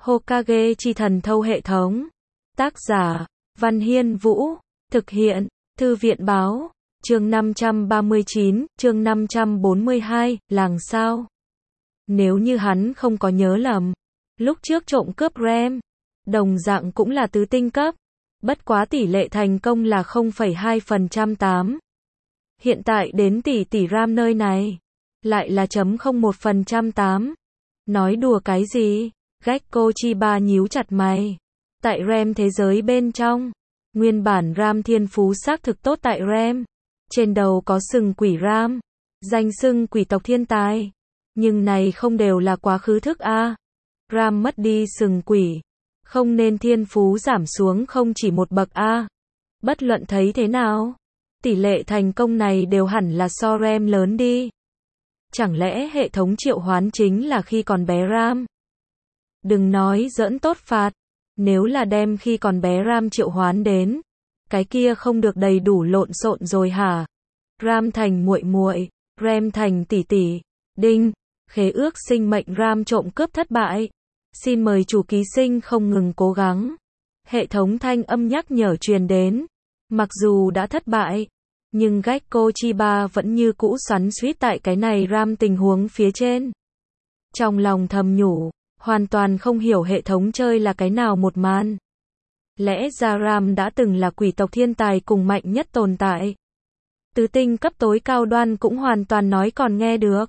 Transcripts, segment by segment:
Hokage chi thần thâu hệ thống. Tác giả, Văn Hiên Vũ. Thực hiện, Thư viện báo. Chương 539, chương 542, làng sao. Nếu như hắn không có nhớ lầm, lúc trước trộm cướp RAM, đồng dạng cũng là tứ tinh cấp. Bất quá tỷ lệ thành công là 0,2% 8. Hiện tại đến tỷ RAM nơi này, lại là 0,01% 8. Nói đùa cái gì? Gekko Chiba nhíu chặt mày. Tại RAM thế giới bên trong, nguyên bản RAM thiên phú xác thực tốt tại RAM. Trên đầu có sừng quỷ RAM, danh xưng quỷ tộc thiên tài. Nhưng này không đều là quá khứ thức a. RAM mất đi sừng quỷ, không nên thiên phú giảm xuống không chỉ một bậc a. Bất luận thấy thế nào, tỷ lệ thành công này đều hẳn là so RAM lớn đi. Chẳng lẽ hệ thống triệu hoán chính là khi còn bé RAM? Đừng nói giỡn tốt phạt, nếu là đem khi còn bé RAM triệu hoán đến, cái kia không được đầy đủ lộn xộn rồi hả? RAM thành muội muội, RAM thành tỷ tỷ. Đinh, khế ước sinh mệnh RAM trộm cướp thất bại. Xin mời chủ ký sinh không ngừng cố gắng. Hệ thống thanh âm nhắc nhở truyền đến. Mặc dù đã thất bại, nhưng Gekko Chiba vẫn như cũ xoắn xuýt tại cái này RAM tình huống phía trên. Trong lòng thầm nhủ, hoàn toàn không hiểu hệ thống chơi là cái nào một màn. Lẽ ra RAM đã từng là quỷ tộc thiên tài cùng mạnh nhất tồn tại. Tứ tinh cấp tối cao đoan cũng hoàn toàn nói còn nghe được.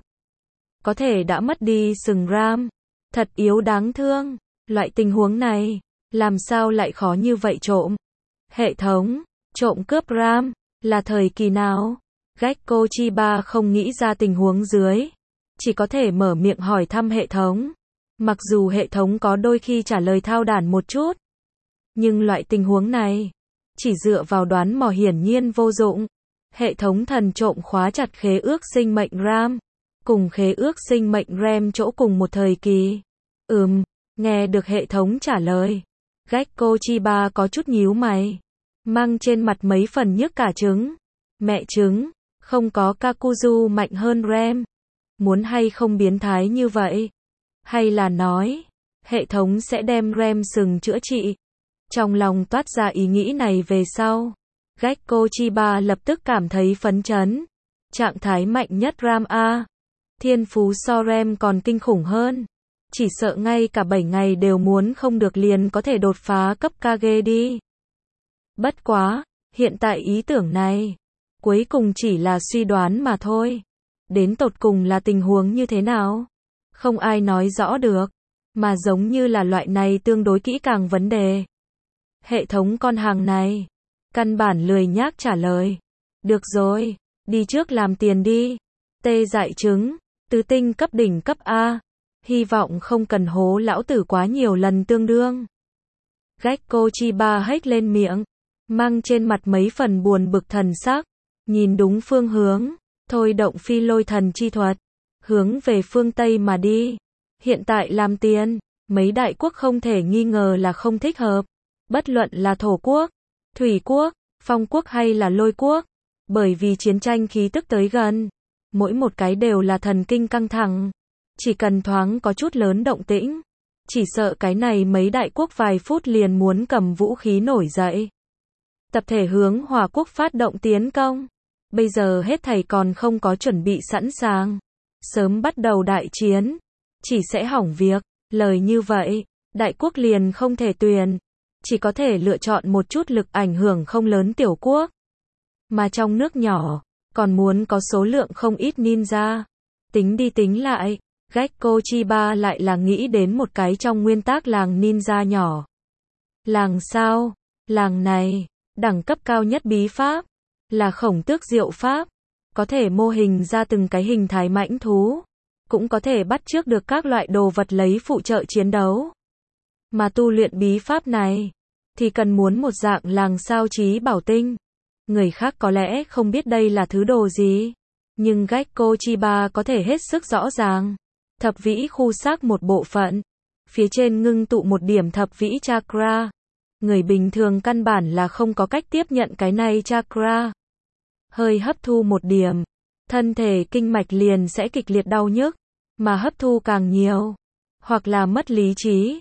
Có thể đã mất đi sừng RAM. Thật yếu đáng thương. Loại tình huống này, làm sao lại khó như vậy trộm? Hệ thống, trộm cướp RAM, là thời kỳ nào? Gekko Chiba không nghĩ ra tình huống dưới. Chỉ có thể mở miệng hỏi thăm hệ thống. Mặc dù hệ thống có đôi khi trả lời thao đản một chút. Nhưng loại tình huống này, chỉ dựa vào đoán mò hiển nhiên vô dụng. Hệ thống thần trộm khóa chặt khế ước sinh mệnh RAM, cùng khế ước sinh mệnh RAM chỗ cùng một thời kỳ. Nghe được hệ thống trả lời. Gekko Chiba có chút nhíu mày, mang trên mặt mấy phần nhức cả trứng. Mẹ trứng, không có Kakuzu mạnh hơn RAM. Muốn hay không biến thái như vậy? Hay là nói, hệ thống sẽ đem RAM sừng chữa trị? Trong lòng toát ra ý nghĩ này về sau, Gekko Chiba lập tức cảm thấy phấn chấn. Trạng thái mạnh nhất RAM A. Thiên phú so RAM còn kinh khủng hơn. Chỉ sợ ngay cả 7 ngày đều muốn không được liền có thể đột phá cấp Kage đi. Bất quá, hiện tại ý tưởng này, cuối cùng chỉ là suy đoán mà thôi. Đến tột cùng là tình huống như thế nào? Không ai nói rõ được, mà giống như là loại này tương đối kỹ càng vấn đề. Hệ thống con hàng này, căn bản lười nhác trả lời. Được rồi, đi trước làm tiền đi. Tê dại trứng, tứ tinh cấp đỉnh cấp A. Hy vọng không cần hố lão tử quá nhiều lần tương đương. Gekko Chiba hét lên miệng, mang trên mặt mấy phần buồn bực thần sắc, nhìn đúng phương hướng, thôi động phi lôi thần chi thuật, hướng về phương Tây mà đi. Hiện tại làm tiền, mấy đại quốc không thể nghi ngờ là không thích hợp. Bất luận là thổ quốc, thủy quốc, phong quốc hay là lôi quốc. Bởi vì chiến tranh khí tức tới gần, mỗi một cái đều là thần kinh căng thẳng. Chỉ cần thoáng có chút lớn động tĩnh, chỉ sợ cái này mấy đại quốc vài phút liền muốn cầm vũ khí nổi dậy. Tập thể hướng Hỏa quốc phát động tiến công. Bây giờ hết thảy còn không có chuẩn bị sẵn sàng. Sớm bắt đầu đại chiến, chỉ sẽ hỏng việc. Lời như vậy, đại quốc liền không thể tuyển. Chỉ có thể lựa chọn một chút lực ảnh hưởng không lớn tiểu quốc. Mà trong nước nhỏ, còn muốn có số lượng không ít ninja. Tính đi tính lại, Gekko Chiba lại là nghĩ đến một cái trong nguyên tắc làng ninja nhỏ. Làng sao? Làng này, đẳng cấp cao nhất bí pháp, là khổng tước diệu pháp. Có thể mô hình ra từng cái hình thái mãnh thú. Cũng có thể bắt chước được các loại đồ vật lấy phụ trợ chiến đấu. Mà tu luyện bí pháp này, thì cần muốn một dạng làng sao trí bảo tinh. Người khác có lẽ không biết đây là thứ đồ gì. Nhưng Gekko Chiba có thể hết sức rõ ràng. Thập vĩ khu xác một bộ phận. Phía trên ngưng tụ một điểm thập vĩ chakra. Người bình thường căn bản là không có cách tiếp nhận cái này chakra. Hơi hấp thu một điểm, thân thể kinh mạch liền sẽ kịch liệt đau nhức. Mà hấp thu càng nhiều, hoặc là mất lý trí,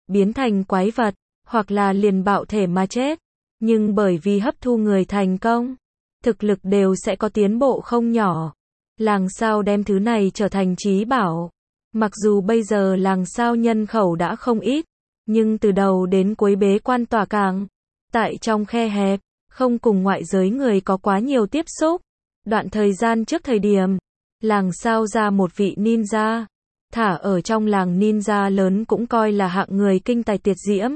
biến thành quái vật, hoặc là liền bạo thể mà chết. Nhưng bởi vì hấp thu người thành công, thực lực đều sẽ có tiến bộ không nhỏ. Làng Sao đem thứ này trở thành trí bảo. Mặc dù bây giờ làng Sao nhân khẩu đã không ít, nhưng từ đầu đến cuối bế quan tỏa cảng, tại trong khe hẹp, không cùng ngoại giới người có quá nhiều tiếp xúc. Đoạn thời gian trước thời điểm, làng Sao ra một vị ninja, thả ở trong làng ninja lớn cũng coi là hạng người kinh tài tuyệt diễm.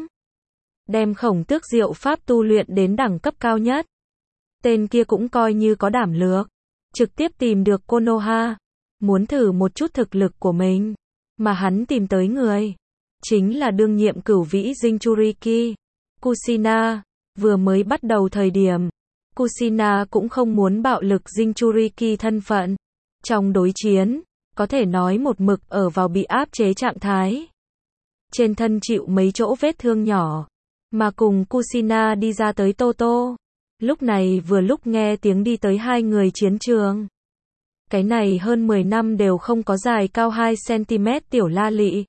Đem Khổng Tước Diệu Pháp tu luyện đến đẳng cấp cao nhất. Tên kia cũng coi như có đảm lược, trực tiếp tìm được Konoha, muốn thử một chút thực lực của mình, mà hắn tìm tới người, chính là đương nhiệm cửu vĩ Jinchuriki, Kushina. Vừa mới bắt đầu thời điểm, Kushina cũng không muốn bạo lực Jinchuriki thân phận. Trong đối chiến, có thể nói một mực ở vào bị áp chế trạng thái. Trên thân chịu mấy chỗ vết thương nhỏ, mà cùng Kushina đi ra tới Toto. Lúc này vừa lúc nghe tiếng đi tới hai người chiến trường. Cái này hơn 10 năm đều không có dài cao 2cm tiểu la lị.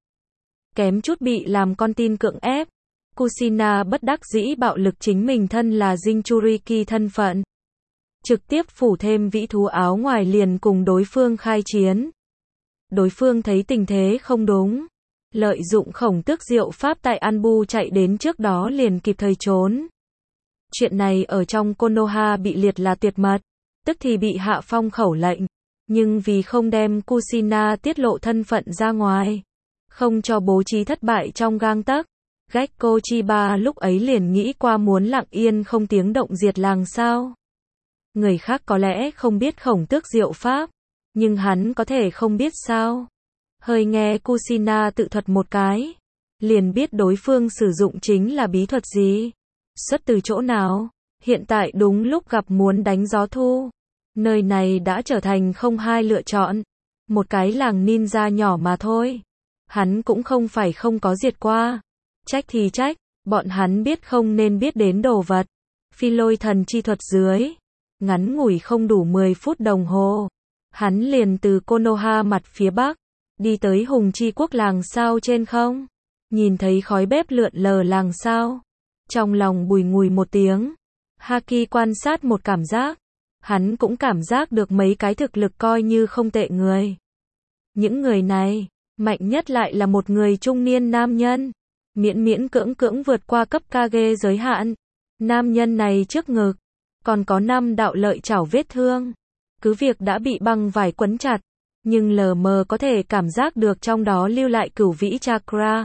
Kém chút bị làm con tin cưỡng ép. Kushina bất đắc dĩ bạo lực chính mình thân là Jinchuriki thân phận. Trực tiếp phủ thêm vĩ thú áo ngoài liền cùng đối phương khai chiến. Đối phương thấy tình thế không đúng, lợi dụng Khổng Tước Diệu Pháp tại Anbu chạy đến trước đó liền kịp thời trốn. Chuyện này ở trong Konoha bị liệt là tuyệt mật, tức thì bị hạ phong khẩu lệnh, nhưng vì không đem Kushina tiết lộ thân phận ra ngoài, không cho bố trí thất bại trong gang tấc, Gekko Chiba lúc ấy liền nghĩ qua muốn lặng yên không tiếng động diệt làng Sao. Người khác có lẽ không biết Khổng Tước Diệu Pháp, nhưng hắn có thể không biết sao. Hơi nghe Kushina tự thuật một cái, liền biết đối phương sử dụng chính là bí thuật gì, xuất từ chỗ nào. Hiện tại đúng lúc gặp muốn đánh gió thu, nơi này đã trở thành không hai lựa chọn, một cái làng ninja nhỏ mà thôi. Hắn cũng không phải không có diệt qua, trách thì trách, bọn hắn biết không nên biết đến đồ vật. Phi lôi thần chi thuật dưới, ngắn ngủi không đủ 10 phút đồng hồ, hắn liền từ Konoha mặt phía bắc, đi tới Hùng Chi Quốc làng Sao trên không, nhìn thấy khói bếp lượn lờ làng Sao. Trong lòng bùi ngùi một tiếng, Haki quan sát một cảm giác, hắn cũng cảm giác được mấy cái thực lực coi như không tệ người. Những người này, mạnh nhất lại là một người trung niên nam nhân, miễn miễn cưỡng cưỡng vượt qua cấp Kage giới hạn. Nam nhân này trước ngực, còn có 5 đạo lợi chảo vết thương, cứ việc đã bị băng vải quấn chặt, nhưng lờ mờ có thể cảm giác được trong đó lưu lại cửu vĩ chakra.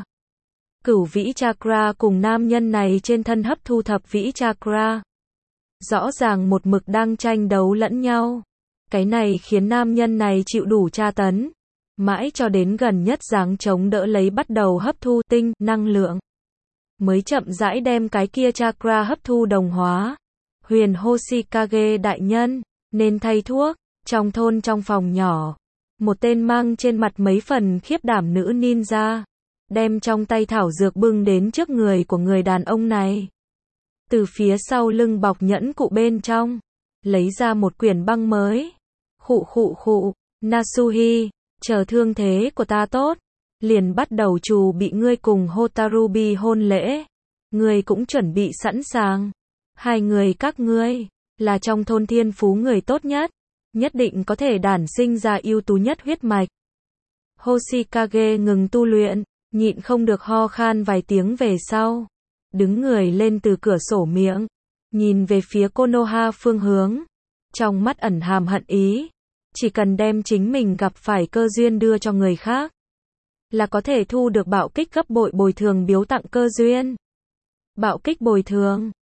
Cửu vĩ chakra cùng nam nhân này trên thân hấp thu thập vĩ chakra. Rõ ràng một mực đang tranh đấu lẫn nhau. Cái này khiến nam nhân này chịu đủ tra tấn. Mãi cho đến gần nhất dáng chống đỡ lấy bắt đầu hấp thu tinh, năng lượng. Mới chậm rãi đem cái kia chakra hấp thu đồng hóa. Huyền Hoshikage đại nhân, nên thay thuốc. Trong thôn trong phòng nhỏ, một tên mang trên mặt mấy phần khiếp đảm nữ ninja, đem trong tay thảo dược bưng đến trước người của người đàn ông này. Từ phía sau lưng bọc nhẫn cụ bên trong, lấy ra một quyển băng mới. Khụ, Nasuhi, chờ thương thế của ta tốt, liền bắt đầu trù bị ngươi cùng Hotarubi hôn lễ. Ngươi cũng chuẩn bị sẵn sàng. Hai người các ngươi, là trong thôn thiên phú người tốt nhất, nhất định có thể đản sinh ra ưu tú nhất huyết mạch. Hoshikage ngừng tu luyện, nhịn không được ho khan vài tiếng về sau, đứng người lên từ cửa sổ miệng, nhìn về phía Konoha phương hướng, trong mắt ẩn hàm hận ý, chỉ cần đem chính mình gặp phải cơ duyên đưa cho người khác, là có thể thu được bạo kích gấp bội bồi thường biếu tặng cơ duyên. Bạo kích bồi thường